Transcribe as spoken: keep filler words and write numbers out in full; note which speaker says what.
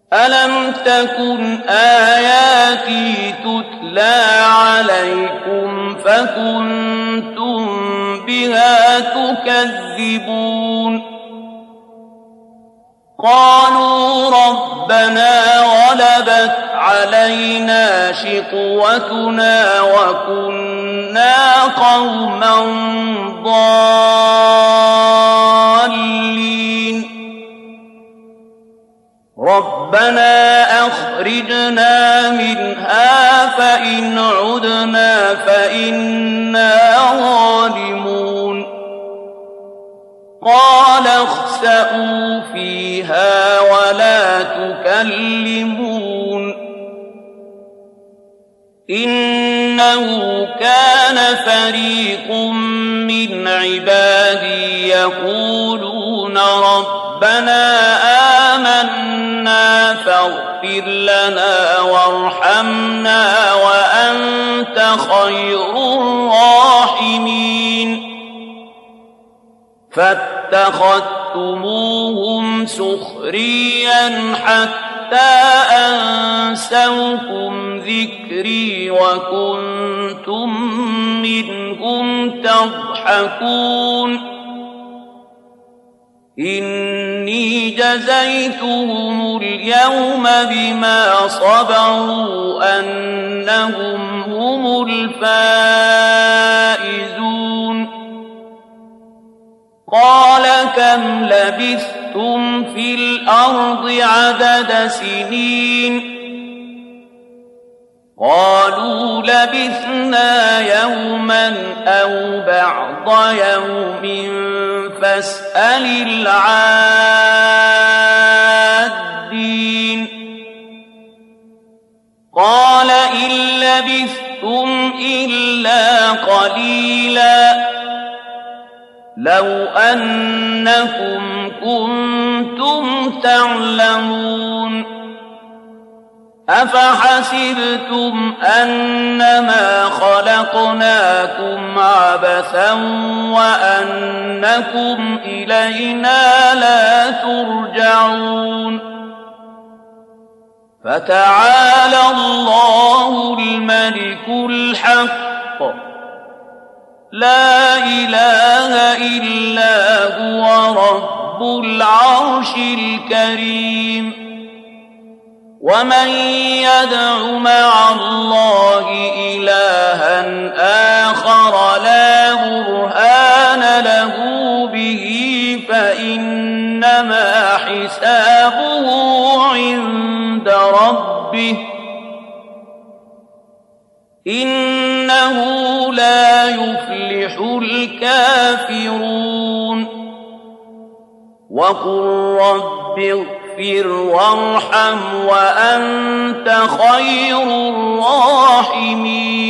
Speaker 1: ألم تكن آياتي تتلى عليكم فكنتم بها تكذبون قالوا ربنا غلبت علينا شقوتنا وكنا قوما ضالين ربنا أخرجنا منها فإن عدنا فإنا ظالمون قال اخسئوا فيها ولا تكلمون إنه كان فريق من عبادي يقولون ربنا آمنا فاغفر لنا وارحمنا وأنت خير الراحمين فاتخذتموهم سخريا حتى أنسوكم ذكري وكنتم منهم تضحكون إني جزيتهم اليوم بما صبروا أنهم هم الفائزون قال كم لبثتم في الأرض عدد سنين قالوا لبثنا يوما أو بعض يوم فاسأل العادين قال إن لبثتم إلا قليلا لو أنكم كنتم تعلمون أفحسبتم أنما خلقناكم عبثا وأنكم إلينا لا ترجعون فتعالى الله الملك الحق لا إله إلا هو رب العرش الكريم ومن يدع مع الله إلها آخر لا برهان له به فإنما حسابه عند ربه إنه لا يفلح الكافرون وقل رب اغفر وارحم وأنت خير الراحمين